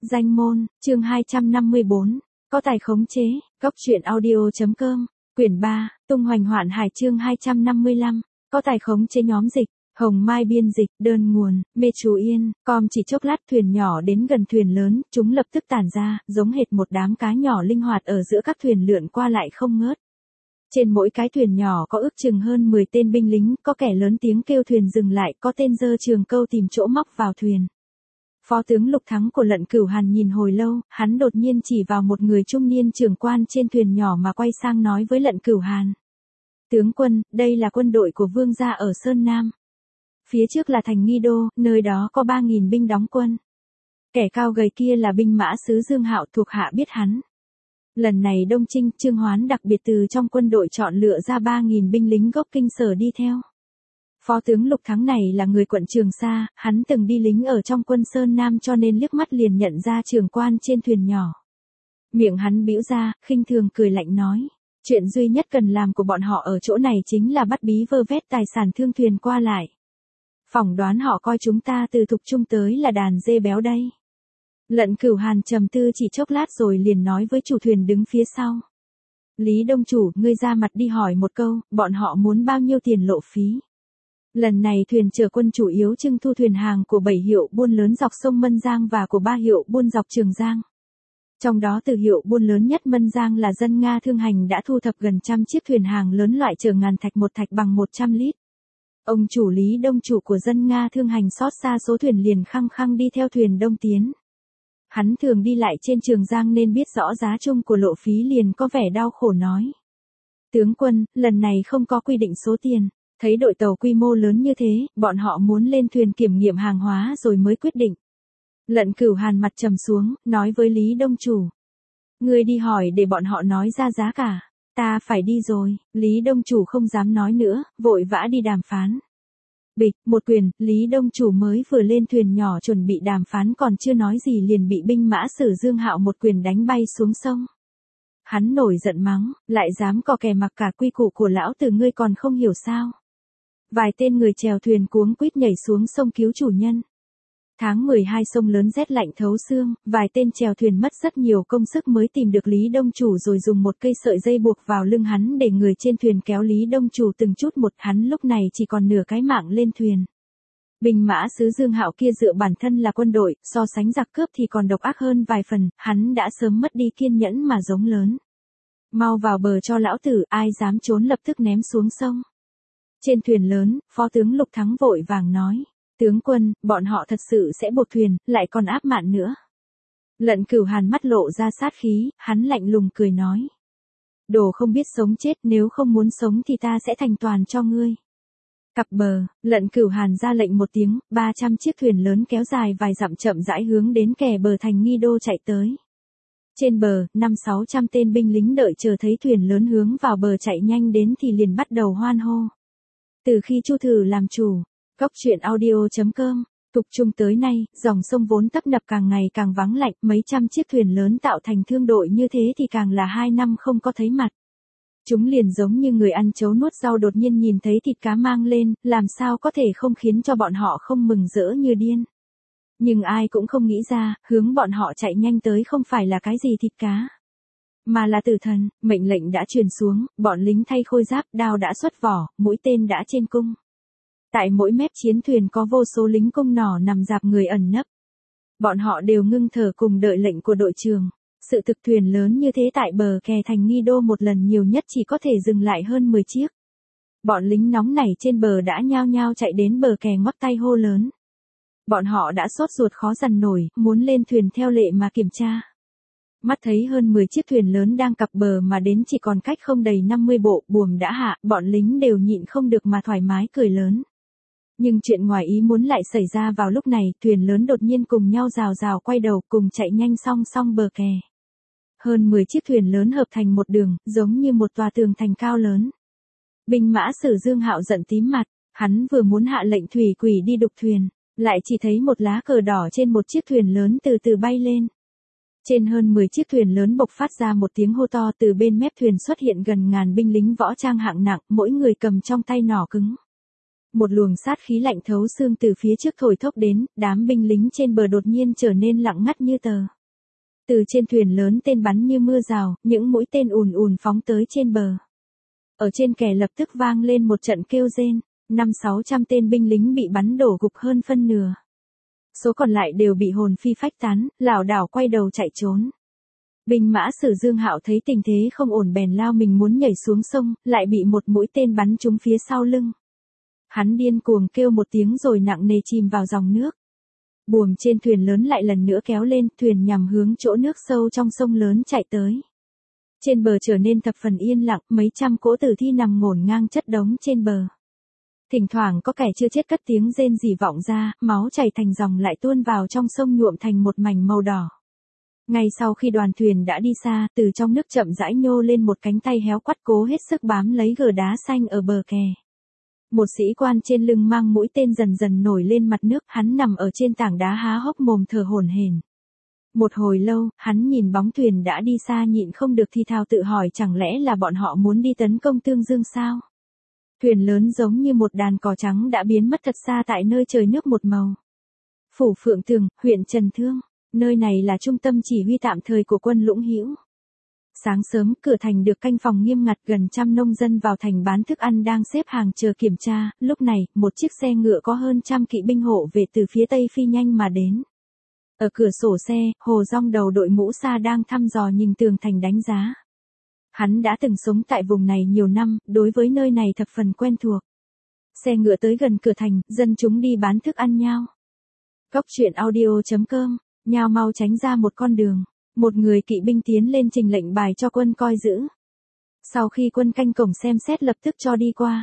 Danh môn, chương 254, có tài khống chế, Góc truyện audio.com, quyển 3, tung hoành hoạn hải chương 255, có tài khống chế nhóm dịch, Hồng Mai biên dịch, đơn nguồn, Mê Chú Yên, com chỉ chốc lát thuyền nhỏ đến gần thuyền lớn, chúng lập tức tản ra, giống hệt một đám cá nhỏ linh hoạt ở giữa các thuyền lượn qua lại không ngớt. Trên mỗi cái thuyền nhỏ có ước chừng hơn 10 tên binh lính, có kẻ lớn tiếng kêu thuyền dừng lại, có tên giơ trường câu tìm chỗ móc vào thuyền. Phó tướng Lục Thắng của Lận Cửu Hàn nhìn hồi lâu, hắn đột nhiên chỉ vào một người trung niên trưởng quan trên thuyền nhỏ mà quay sang nói với Lận Cửu Hàn. Tướng quân, đây là quân đội của vương gia ở Sơn Nam. Phía trước là thành Nghi Đô, nơi đó có 3.000 binh đóng quân. Kẻ cao gầy kia là binh mã sứ Dương Hạo, thuộc hạ biết hắn. Lần này Đông Trinh, Trương Hoán đặc biệt từ trong quân đội chọn lựa ra 3.000 binh lính gốc Kinh Sở đi theo. Phó tướng Lục Thắng này là người quận Trường Sa, hắn từng đi lính ở trong quân Sơn Nam cho nên liếc mắt liền nhận ra trưởng quan trên thuyền nhỏ. Miệng hắn bĩu ra, khinh thường cười lạnh nói. Chuyện duy nhất cần làm của bọn họ ở chỗ này chính là bắt bí vơ vét tài sản thương thuyền qua lại. Phỏng đoán họ coi chúng ta từ Thục Trung tới là đàn dê béo đây. Lận Cửu Hàn trầm tư chỉ chốc lát rồi liền nói với chủ thuyền đứng phía sau. Lý Đông Chủ, ngươi ra mặt đi hỏi một câu, bọn họ muốn bao nhiêu tiền lộ phí. Lần này thuyền chở quân chủ yếu trưng thu thuyền hàng của 7 hiệu buôn lớn dọc sông Mân Giang và của 3 hiệu buôn dọc Trường Giang. Trong đó từ hiệu buôn lớn nhất Mân Giang là dân Nga Thương Hành đã thu thập gần 100 chiếc thuyền hàng lớn loại chở ngàn thạch một thạch bằng 100 lít. Ông chủ Lý Đông Chủ của dân Nga Thương Hành xót xa số thuyền liền khăng khăng đi theo thuyền Đông Tiến. Hắn thường đi lại trên Trường Giang nên biết rõ giá chung của lộ phí liền có vẻ đau khổ nói. Tướng quân, lần này không có quy định số tiền, thấy đội tàu quy mô lớn như thế, bọn họ muốn lên thuyền kiểm nghiệm hàng hóa rồi mới quyết định. Lận Cửu Hàn mặt trầm xuống, nói với Lý Đông Chủ. Ngươi đi hỏi để bọn họ nói ra giá cả, ta phải đi rồi, Lý Đông Chủ không dám nói nữa, vội vã đi đàm phán. Bịch, một quyền, Lý Đông Chủ mới vừa lên thuyền nhỏ chuẩn bị đàm phán còn chưa nói gì liền bị binh mã sử Dương Hạo một quyền đánh bay xuống sông. Hắn nổi giận mắng, lại dám cò kè mặc cả quy củ của lão tử ngươi còn không hiểu sao. Vài tên người chèo thuyền cuống quýt nhảy xuống sông cứu chủ nhân. Tháng 12 sông lớn rét lạnh thấu xương, vài tên chèo thuyền mất rất nhiều công sức mới tìm được Lý Đông Chủ rồi dùng một cây sợi dây buộc vào lưng hắn để người trên thuyền kéo Lý Đông Chủ từng chút một, hắn lúc này chỉ còn nửa cái mạng lên thuyền. Binh mã sứ Dương Hạo kia dựa bản thân là quân đội, so sánh giặc cướp thì còn độc ác hơn vài phần, hắn đã sớm mất đi kiên nhẫn mà giống lớn. Mau vào bờ cho lão tử, ai dám trốn lập tức ném xuống sông. Trên thuyền lớn, Phó tướng Lục Thắng vội vàng nói. Tướng quân, bọn họ thật sự sẽ buộc thuyền, lại còn áp mạn nữa. Lận Cửu Hàn mắt lộ ra sát khí, hắn lạnh lùng cười nói. Đồ không biết sống chết, nếu không muốn sống thì ta sẽ thành toàn cho ngươi. Cặp bờ, Lận Cửu Hàn ra lệnh một tiếng, 300 chiếc thuyền lớn kéo dài vài dặm chậm rãi hướng đến kè bờ thành Nghi Đô chạy tới. Trên bờ, 500-600 tên binh lính đợi chờ thấy thuyền lớn hướng vào bờ chạy nhanh đến thì liền bắt đầu hoan hô. Từ khi Chu Thử làm chủ, Góc truyện audio.com, Thục Trung tới nay, dòng sông vốn tấp nập càng ngày càng vắng lạnh, mấy trăm chiếc thuyền lớn tạo thành thương đội như thế thì càng là 2 năm không có thấy mặt. Chúng liền giống như người ăn chấu nuốt rau đột nhiên nhìn thấy thịt cá mang lên, làm sao có thể không khiến cho bọn họ không mừng rỡ như điên. Nhưng ai cũng không nghĩ ra, hướng bọn họ chạy nhanh tới không phải là cái gì thịt cá, mà là tử thần. Mệnh lệnh đã truyền xuống, bọn lính thay khôi giáp, đao đã xuất vỏ, mũi tên đã trên cung. Tại mỗi mép chiến thuyền có vô số lính cung nỏ nằm rạp người ẩn nấp. Bọn họ đều ngưng thở cùng đợi lệnh của đội trưởng. Sự thực thuyền lớn như thế tại bờ kè thành Nghi Đô một lần nhiều nhất chỉ có thể dừng lại hơn 10 chiếc. Bọn lính nóng nảy trên bờ đã nhao nhao chạy đến bờ kè ngoắc tay hô lớn. Bọn họ đã sốt ruột khó dằn nổi, muốn lên thuyền theo lệ mà kiểm tra. Mắt thấy hơn 10 chiếc thuyền lớn đang cập bờ mà đến chỉ còn cách không đầy 50 bộ, buồm đã hạ, bọn lính đều nhịn không được mà thoải mái cười lớn. Nhưng chuyện ngoài ý muốn lại xảy ra vào lúc này, thuyền lớn đột nhiên cùng nhau rào rào quay đầu cùng chạy nhanh song song bờ kè. Hơn 10 chiếc thuyền lớn hợp thành một đường, giống như một tòa tường thành cao lớn. Binh mã sử Dương Hạo giận tím mặt, hắn vừa muốn hạ lệnh thủy quỷ đi đục thuyền, lại chỉ thấy một lá cờ đỏ trên một chiếc thuyền lớn từ từ bay lên. Trên hơn 10 chiếc thuyền lớn bộc phát ra một tiếng hô to, từ bên mép thuyền xuất hiện gần ngàn binh lính võ trang hạng nặng, mỗi người cầm trong tay nỏ cứng. Một luồng sát khí lạnh thấu xương từ phía trước thổi thốc đến, đám binh lính trên bờ đột nhiên trở nên lặng ngắt như tờ. Từ trên thuyền lớn tên bắn như mưa rào, những mũi tên ùn ùn phóng tới trên bờ. Ở trên kè lập tức vang lên một trận kêu rên, 500-600 tên binh lính bị bắn đổ gục hơn phân nửa. Số còn lại đều bị hồn phi phách tán, lảo đảo quay đầu chạy trốn. Binh mã Sử Dương Hạo thấy tình thế không ổn bèn lao mình muốn nhảy xuống sông, lại bị một mũi tên bắn trúng phía sau lưng. Hắn điên cuồng kêu một tiếng rồi nặng nề chìm vào dòng nước. Buồm trên thuyền lớn lại lần nữa kéo lên, thuyền nhằm hướng chỗ nước sâu trong sông lớn chạy tới. Trên bờ trở nên thập phần yên lặng, mấy trăm cỗ tử thi nằm ngổn ngang chất đống trên bờ. Thỉnh thoảng có kẻ chưa chết cất tiếng rên rỉ vọng ra, máu chảy thành dòng lại tuôn vào trong sông nhuộm thành một mảnh màu đỏ. Ngay sau khi đoàn thuyền đã đi xa, từ trong nước chậm rãi nhô lên một cánh tay héo quắt cố hết sức bám lấy gờ đá xanh ở bờ kè. Một sĩ quan trên lưng mang mũi tên dần dần nổi lên mặt nước, hắn nằm ở trên tảng đá há hốc mồm thở hổn hển. Một hồi lâu, hắn nhìn bóng thuyền đã đi xa nhịn không được thì thào tự hỏi chẳng lẽ là bọn họ muốn đi tấn công Tương Dương sao? Thuyền lớn giống như một đàn cò trắng đã biến mất thật xa tại nơi trời nước một màu. Phủ Phượng Tường, huyện Trần Thương, nơi này là trung tâm chỉ huy tạm thời của quân Lũng Hữu. Sáng sớm, cửa thành được canh phòng nghiêm ngặt, gần trăm nông dân vào thành bán thức ăn đang xếp hàng chờ kiểm tra, lúc này, một chiếc xe ngựa có hơn trăm kỵ binh hộ vệ từ phía tây phi nhanh mà đến. Ở cửa sổ xe, Hồ Dong đầu đội mũ sa đang thăm dò nhìn tường thành đánh giá. Hắn đã từng sống tại vùng này nhiều năm, đối với nơi này thập phần quen thuộc. Xe ngựa tới gần cửa thành, dân chúng đi bán thức ăn nhao. Cóc truyện audio.com, nhao mau tránh ra một con đường. Một người kỵ binh tiến lên trình lệnh bài cho quân coi giữ. Sau khi quân canh cổng xem xét lập tức cho đi qua.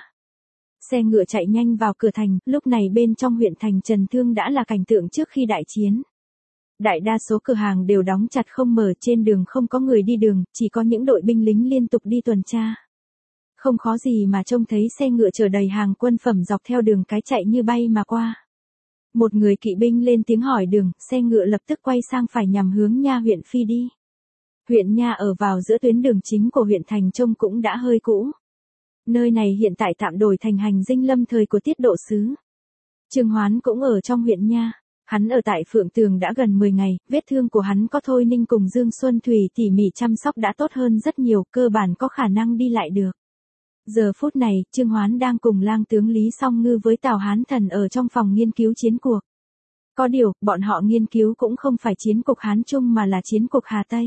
Xe ngựa chạy nhanh vào cửa thành, lúc này bên trong huyện thành Trần Thương đã là cảnh tượng trước khi đại chiến. Đại đa số cửa hàng đều đóng chặt không mở, trên đường không có người đi đường, chỉ có những đội binh lính liên tục đi tuần tra. Không khó gì mà trông thấy xe ngựa chở đầy hàng quân phẩm dọc theo đường cái chạy như bay mà qua. Một người kỵ binh lên tiếng hỏi đường, xe ngựa lập tức quay sang phải nhằm hướng Nha huyện phi đi. Huyện Nha ở vào giữa tuyến đường chính của huyện thành trông cũng đã hơi cũ. Nơi này hiện tại tạm đổi thành hành dinh lâm thời của Tiết Độ sứ. Trương Hoán cũng ở trong huyện Nha. Hắn ở tại Phượng Tường đã gần 10 ngày, vết thương của hắn có Thôi Ninh cùng Dương Xuân Thủy tỉ mỉ chăm sóc đã tốt hơn rất nhiều, cơ bản có khả năng đi lại được. Giờ phút này, Trương Hoán đang cùng lang tướng Lý Song Ngư với Tào Hán Thần ở trong phòng nghiên cứu chiến cuộc. Có điều, bọn họ nghiên cứu cũng không phải chiến cục Hán Trung mà là chiến cục Hà Tây.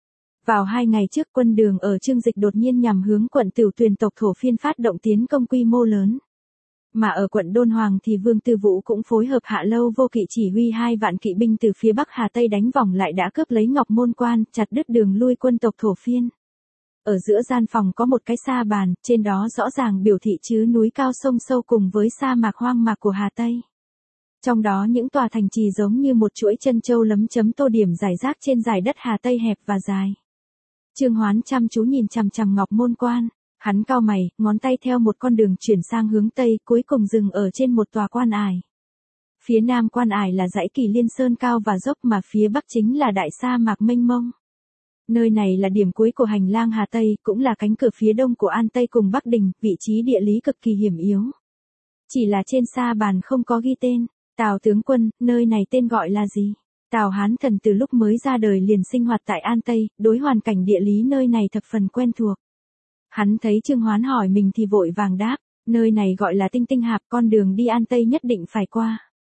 Vào 2 ngày trước, quân Đường ở Chương Dịch đột nhiên nhằm hướng quận Tửu Tuyền tộc Thổ Phiên phát động tiến công quy mô lớn. Mà ở quận Đôn Hoàng thì Vương Tư Vũ cũng phối hợp Hạ Lâu Vô Kỵ chỉ huy 2 vạn kỵ binh từ phía Bắc Hà Tây đánh vòng lại đã cướp lấy Ngọc Môn Quan, chặt đứt đường lui quân tộc Thổ Phiên. Ở giữa gian phòng có một cái sa bàn, trên đó rõ ràng biểu thị chữ núi cao sông sâu cùng với sa mạc hoang mạc của Hà Tây. Trong đó những tòa thành trì giống như một chuỗi chân châu lấm chấm tô điểm rải rác trên dải đất Hà Tây hẹp và dài. Trương Hoán chăm chú nhìn chằm chằm Ngọc Môn Quan, hắn cau mày, ngón tay theo một con đường chuyển sang hướng Tây, cuối cùng dừng ở trên một tòa quan ải. Phía nam quan ải là dãy Kỳ Liên Sơn cao và dốc mà phía bắc chính là đại sa mạc mênh mông. Nơi này là điểm cuối của hành lang Hà Tây, cũng là cánh cửa phía đông của An Tây cùng Bắc Đình, vị trí địa lý cực kỳ hiểm yếu. Chỉ là trên sa bàn không có ghi tên, Tào tướng quân, nơi này tên gọi là gì? Tào Hán Thần từ lúc mới ra đời liền sinh hoạt tại An Tây, đối hoàn cảnh địa lý nơi này thập phần quen thuộc. Hắn thấy Trương Hoán hỏi mình thì vội vàng đáp, nơi này gọi là Tinh Tinh Hạp, con đường đi An Tây nhất định phải qua.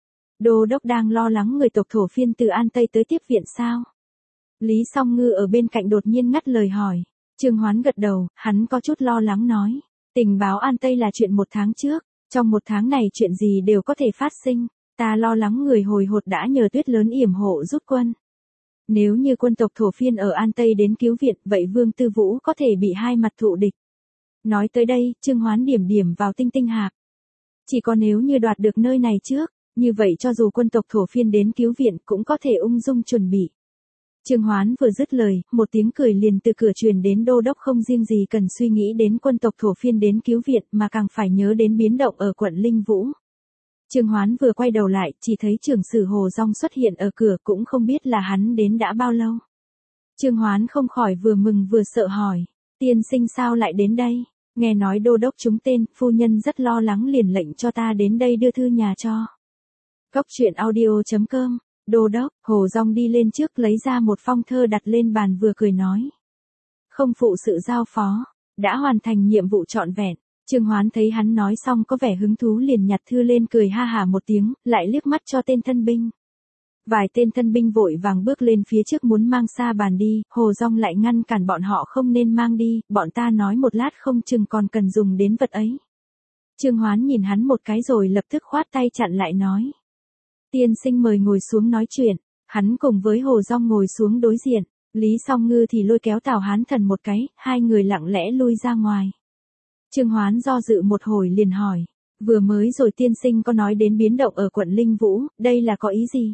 Đô đốc đang lo lắng người tộc Thổ Phiên từ An Tây tới tiếp viện sao? Lý Song Ngư ở bên cạnh đột nhiên ngắt lời hỏi. Trương Hoán gật đầu, hắn có chút lo lắng nói. Tình báo An Tây là chuyện 1 tháng trước, trong 1 tháng này chuyện gì đều có thể phát sinh. Ta lo lắng người hồi hột đã nhờ Tuyết Lớn yểm hộ giúp quân. Nếu như quân tộc Thổ Phiên ở An Tây đến cứu viện, vậy Vương Tư Vũ có thể bị 2 mặt thụ địch. Nói tới đây, Trương Hoán điểm điểm vào Tinh Tinh Hạp. Chỉ có nếu như đoạt được nơi này trước, như vậy cho dù quân tộc Thổ Phiên đến cứu viện cũng có thể ung dung chuẩn bị. Trương Hoán vừa dứt lời, một tiếng cười liền từ cửa truyền đến, đô đốc không riêng gì cần suy nghĩ đến quân tộc Thổ Phiên đến cứu viện mà càng phải nhớ đến biến động ở quận Linh Vũ. Trương Hoán vừa quay đầu lại, chỉ thấy trưởng sử Hồ Dong xuất hiện ở cửa, cũng không biết là hắn đến đã bao lâu. Trương Hoán không khỏi vừa mừng vừa sợ hỏi, tiên sinh sao lại đến đây? Nghe nói đô đốc trúng tên, phu nhân rất lo lắng liền lệnh cho ta đến đây đưa thư nhà cho. Cóc truyện audio.com Đô đốc, Hồ Dung đi lên trước lấy ra một phong thơ đặt lên bàn vừa cười nói. Không phụ sự giao phó, đã hoàn thành nhiệm vụ trọn vẹn. Trương Hoán thấy hắn nói xong có vẻ hứng thú liền nhặt thư lên cười ha hả một tiếng, lại liếc mắt cho tên thân binh. Vài tên thân binh vội vàng bước lên phía trước muốn mang xa bàn đi, Hồ Dung lại ngăn cản bọn họ không nên mang đi, bọn ta nói một lát không chừng còn cần dùng đến vật ấy. Trương Hoán nhìn hắn một cái rồi lập tức khoát tay chặn lại nói. Tiên sinh mời ngồi xuống nói chuyện, hắn cùng với Hồ Dung ngồi xuống đối diện, Lý Song Ngư thì lôi kéo Tào Hán Thần một cái, hai người lặng lẽ lui ra ngoài. Trương Hoán do dự một hồi liền hỏi, vừa mới rồi tiên sinh có nói đến biến động ở quận Linh Vũ, đây là có ý gì?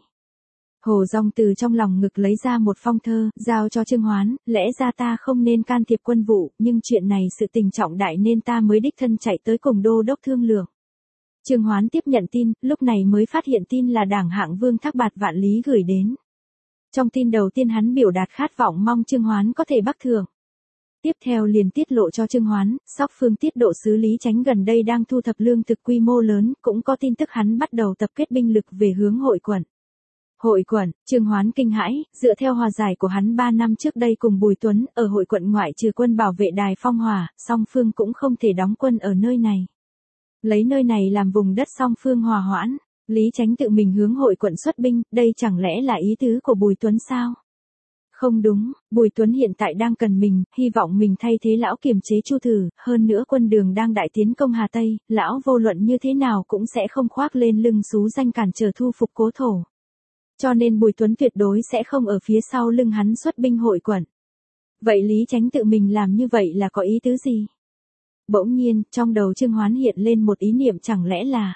Hồ Dung từ trong lòng ngực lấy ra một phong thơ, giao cho Trương Hoán, lẽ ra ta không nên can thiệp quân vụ, nhưng chuyện này sự tình trọng đại nên ta mới đích thân chạy tới cùng đô đốc thương lượng. Trương Hoán tiếp nhận tin, lúc này mới phát hiện tin là Đảng Hạng Vương Thác Bạt Vạn Lý gửi đến. Trong tin đầu tiên hắn biểu đạt khát vọng mong Trương Hoán có thể bắc thượng. Tiếp theo liền tiết lộ cho Trương Hoán, Sóc Phương tiết độ sứ Lý Chánh gần đây đang thu thập lương thực quy mô lớn, cũng có tin tức hắn bắt đầu tập kết binh lực về hướng hội quận. Hội quận, Trương Hoán kinh hãi, dựa theo hòa giải của hắn 3 năm trước đây cùng Bùi Tuấn, ở hội quận ngoại trừ quân bảo vệ đài Phong Hòa, Song Phương cũng không thể đóng quân ở nơi này. Lấy nơi này làm vùng đất Song Phương hòa hoãn, Lý Chánh tự mình hướng hội quận xuất binh, đây chẳng lẽ là ý tứ của Bùi Tuấn sao? Không đúng, Bùi Tuấn hiện tại đang cần mình, hy vọng mình thay thế lão kiềm chế Chu Thử, hơn nữa quân Đường đang đại tiến công Hà Tây, lão vô luận như thế nào cũng sẽ không khoác lên lưng xú danh cản trở thu phục Cố Thổ. Cho nên Bùi Tuấn tuyệt đối sẽ không ở phía sau lưng hắn xuất binh hội quận. Vậy Lý Chánh tự mình làm như vậy là có ý tứ gì? Bỗng nhiên, trong đầu Trương Hoán hiện lên một ý niệm chẳng lẽ là...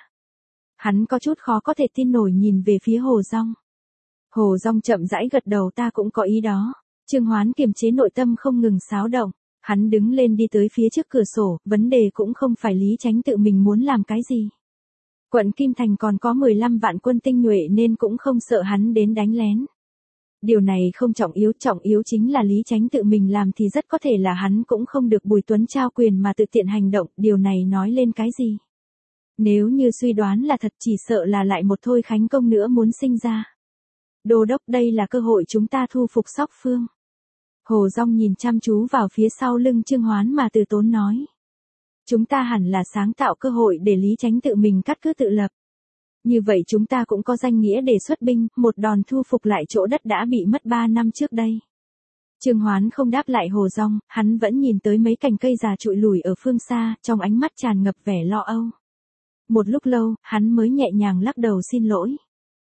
Hắn có chút khó có thể tin nổi nhìn về phía Hồ Dung. Hồ Dung chậm rãi gật đầu ta cũng có ý đó. Trương Hoán kiềm chế nội tâm không ngừng xáo động. Hắn đứng lên đi tới phía trước cửa sổ, vấn đề cũng không phải Lý Chánh tự mình muốn làm cái gì. Quận Kim Thành còn có 15 vạn quân tinh nhuệ nên cũng không sợ hắn đến đánh lén. Điều này không trọng yếu chính là Lý Chánh tự mình làm thì rất có thể là hắn cũng không được Bùi Tuấn trao quyền mà tự tiện hành động, điều này nói lên cái gì? Nếu như suy đoán là thật chỉ sợ là lại một Thôi Khánh Công nữa muốn sinh ra. Đô đốc đây là cơ hội chúng ta thu phục Sóc Phương. Hồ Dung nhìn chăm chú vào phía sau lưng Trương Hoán mà từ tốn nói. Chúng ta hẳn là sáng tạo cơ hội để Lý Chánh tự mình cắt cứ tự lập. Như vậy chúng ta cũng có danh nghĩa để xuất binh, một đòn thu phục lại chỗ đất đã bị mất 3 năm trước đây. Trương Hoán không đáp lại Hồ Dung, hắn vẫn nhìn tới mấy cành cây già trụi lủi ở phương xa, trong ánh mắt tràn ngập vẻ lo âu. Một lúc lâu, hắn mới nhẹ nhàng lắc đầu xin lỗi.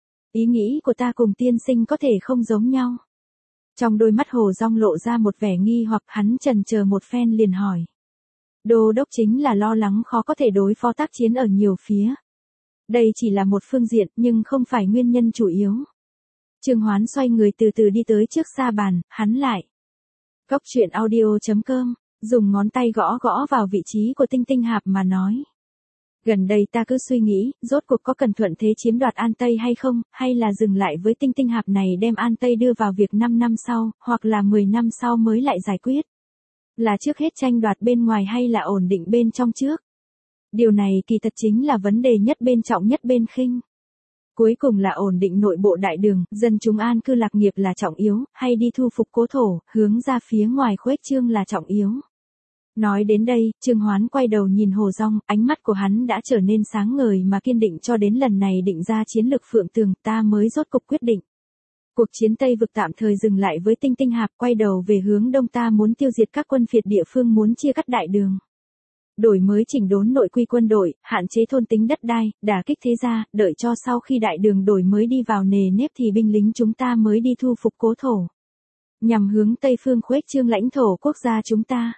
Ý nghĩ của ta cùng tiên sinh có thể không giống nhau. Trong đôi mắt Hồ Dung lộ ra một vẻ nghi hoặc hắn chần chờ một phen liền hỏi. Đô đốc chính là lo lắng khó có thể đối phó tác chiến ở nhiều phía. Đây chỉ là một phương diện nhưng không phải nguyên nhân chủ yếu. Trương Hoán xoay người từ từ đi tới trước xa bàn, hắn lại. Cốc truyện audio.com, dùng ngón tay gõ gõ vào vị trí của Tinh Tinh Hạp mà nói. Gần đây ta cứ suy nghĩ, rốt cuộc có cần thuận thế chiếm đoạt An Tây hay không, hay là dừng lại với Tinh Tinh Hạp này đem An Tây đưa vào việc 5 năm sau, hoặc là 10 năm sau mới lại giải quyết. Là trước hết tranh đoạt bên ngoài hay là ổn định bên trong trước? Điều này kỳ thật chính là vấn đề nhất bên trọng nhất bên khinh. Cuối cùng là ổn định nội bộ đại đường, dân chúng an cư lạc nghiệp là trọng yếu, hay đi thu phục Cố Thổ, hướng ra phía ngoài khuếch trương là trọng yếu. Nói đến đây, Trương Hoán quay đầu nhìn Hồ Dung, ánh mắt của hắn đã trở nên sáng ngời mà kiên định cho đến lần này định ra chiến lược Phượng Tường ta mới rốt cục quyết định. Cuộc chiến Tây vực tạm thời dừng lại với Tinh Tinh Hạp quay đầu về hướng đông ta muốn tiêu diệt các quân phiệt địa phương muốn chia cắt đại đường. Đổi mới chỉnh đốn nội quy quân đội, hạn chế thôn tính đất đai, đả kích thế gia, đợi cho sau khi đại đường đổi mới đi vào nề nếp thì binh lính chúng ta mới đi thu phục Cố Thổ. Nhằm hướng Tây phương khuếch trương lãnh thổ quốc gia chúng ta.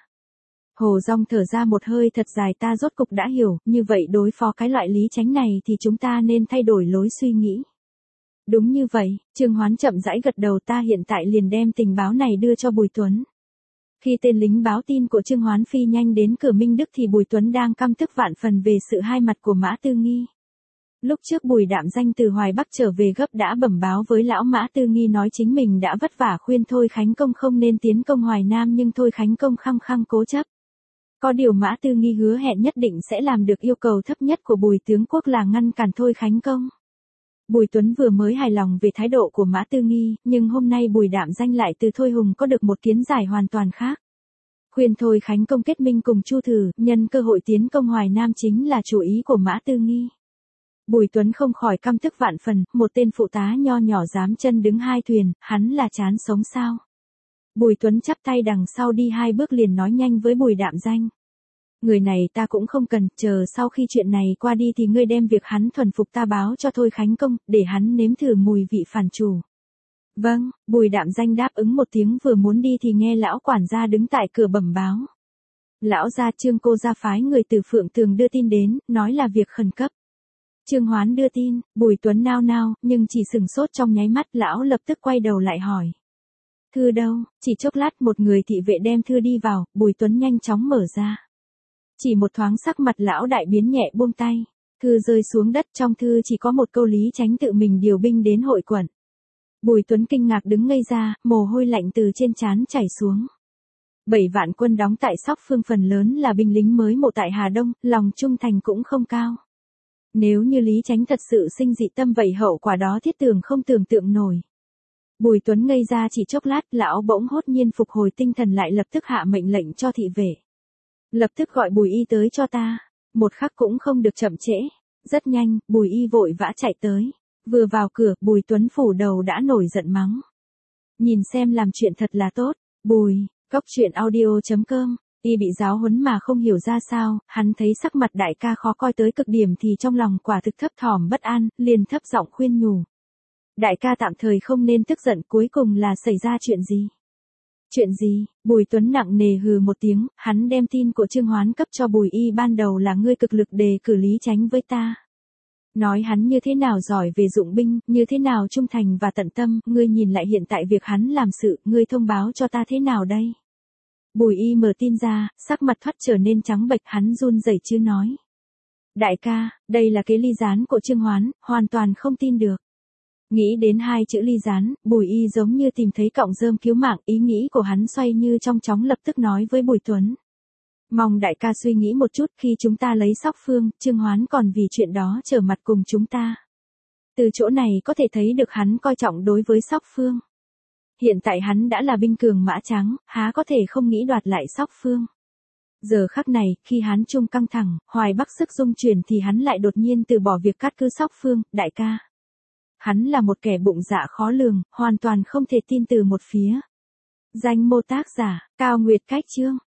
Hồ Dung thở ra một hơi thật dài ta rốt cục đã hiểu, như vậy đối phó cái loại Lý Chánh này thì chúng ta nên thay đổi lối suy nghĩ. Đúng như vậy, Trương Hoán chậm rãi gật đầu ta hiện tại liền đem tình báo này đưa cho Bùi Tuấn. Khi tên lính báo tin của Trương Hoán phi nhanh đến cửa Minh Đức thì Bùi Tuấn đang căm tức vạn phần về sự hai mặt của Mã Tư Nghi. Lúc trước Bùi Đạm Danh từ Hoài Bắc trở về gấp đã bẩm báo với lão Mã Tư Nghi nói chính mình đã vất vả khuyên Thôi Khánh Công không nên tiến công Hoài Nam nhưng Thôi Khánh Công khăng khăng cố chấp. Có điều Mã Tư Nghi hứa hẹn nhất định sẽ làm được yêu cầu thấp nhất của Bùi tướng quốc là ngăn cản Thôi Khánh Công. Bùi Tuấn vừa mới hài lòng về thái độ của Mã Tư Nghi, nhưng hôm nay Bùi Đạm Danh lại từ Thôi Hùng có được một kiến giải hoàn toàn khác. Khuyên Thôi Khánh Công kết minh cùng Chu Thử, nhân cơ hội tiến công Hoài Nam chính là chủ ý của Mã Tư Nghi. Bùi Tuấn không khỏi căm tức vạn phần, một tên phụ tá nho nhỏ dám chân đứng hai thuyền, hắn là chán sống sao? Bùi Tuấn chắp tay đằng sau đi 2 bước liền nói nhanh với Bùi Đạm Danh. Người này ta cũng không cần, chờ sau khi chuyện này qua đi thì ngươi đem việc hắn thuần phục ta báo cho Thôi Khánh Công, để hắn nếm thử mùi vị phản chủ. Vâng, Bùi Đạm Danh đáp ứng một tiếng, vừa muốn đi thì nghe lão quản gia đứng tại cửa bẩm báo. Lão gia Trương cô ra phái người từ Phượng Tường đưa tin đến, nói là việc khẩn cấp. Trương Hoán đưa tin, Bùi Tuấn nao nao, nhưng chỉ sừng sốt trong nháy mắt, lão lập tức quay đầu lại hỏi. Thư đâu? Chỉ chốc lát một người thị vệ đem thư đi vào, Bùi Tuấn nhanh chóng mở ra. Chỉ một thoáng sắc mặt lão đại biến, nhẹ buông tay. Thư rơi xuống đất, trong thư chỉ có một câu Lý Chánh tự mình điều binh đến hội quận. Bùi Tuấn kinh ngạc đứng ngây ra, mồ hôi lạnh từ trên trán chảy xuống. 7 vạn quân đóng tại Sóc Phương phần lớn là binh lính mới mộ tại Hà Đông, lòng trung thành cũng không cao. Nếu như Lý Chánh thật sự sinh dị tâm vậy hậu quả đó thiết tưởng không tưởng tượng nổi. Bùi Tuấn ngây ra chỉ chốc lát, lão bỗng hốt nhiên phục hồi tinh thần lại, lập tức hạ mệnh lệnh cho thị vệ. Lập tức gọi Bùi Y tới cho ta. Một khắc cũng không được chậm trễ. Rất nhanh, Bùi Y vội vã chạy tới. Vừa vào cửa, Bùi Tuấn phủ đầu đã nổi giận mắng. Nhìn xem làm chuyện thật là tốt. Bùi, cóc truyện audio.com. Y bị giáo huấn mà không hiểu ra sao, hắn thấy sắc mặt đại ca khó coi tới cực điểm thì trong lòng quả thực thấp thỏm bất an, liền thấp giọng khuyên nhủ. Đại ca tạm thời không nên tức giận, cuối cùng là xảy ra chuyện gì? Chuyện gì? Bùi Tuấn nặng nề hừ một tiếng, hắn đem tin của Trương Hoán cấp cho Bùi Y ban đầu là ngươi cực lực đề cử Lý Chánh với ta. Nói hắn như thế nào giỏi về dụng binh, như thế nào trung thành và tận tâm, ngươi nhìn lại hiện tại việc hắn làm sự, ngươi thông báo cho ta thế nào đây? Bùi Y mở tin ra, sắc mặt thoát trở nên trắng bệch, hắn run rẩy chứ nói. Đại ca, đây là cái ly gián của Trương Hoán, hoàn toàn không tin được. Nghĩ đến 2 chữ ly gián, Bùi Y giống như tìm thấy cọng rơm cứu mạng, ý nghĩ của hắn xoay như trong chóng, lập tức nói với Bùi Tuấn. Mong đại ca suy nghĩ một chút, khi chúng ta lấy Sóc Phương, Trương Hoán còn vì chuyện đó trở mặt cùng chúng ta. Từ chỗ này có thể thấy được hắn coi trọng đối với Sóc Phương. Hiện tại hắn đã là binh cường mã trắng, há có thể không nghĩ đoạt lại Sóc Phương. Giờ khắc này, khi Hán Trung căng thẳng, Hoài Bắc sức dung chuyển thì hắn lại đột nhiên từ bỏ việc cắt cứ Sóc Phương, đại ca. Hắn là một kẻ bụng dạ khó lường, hoàn toàn không thể tin từ một phía. Danh mô tác giả, Cao Nguyệt Cách Chương.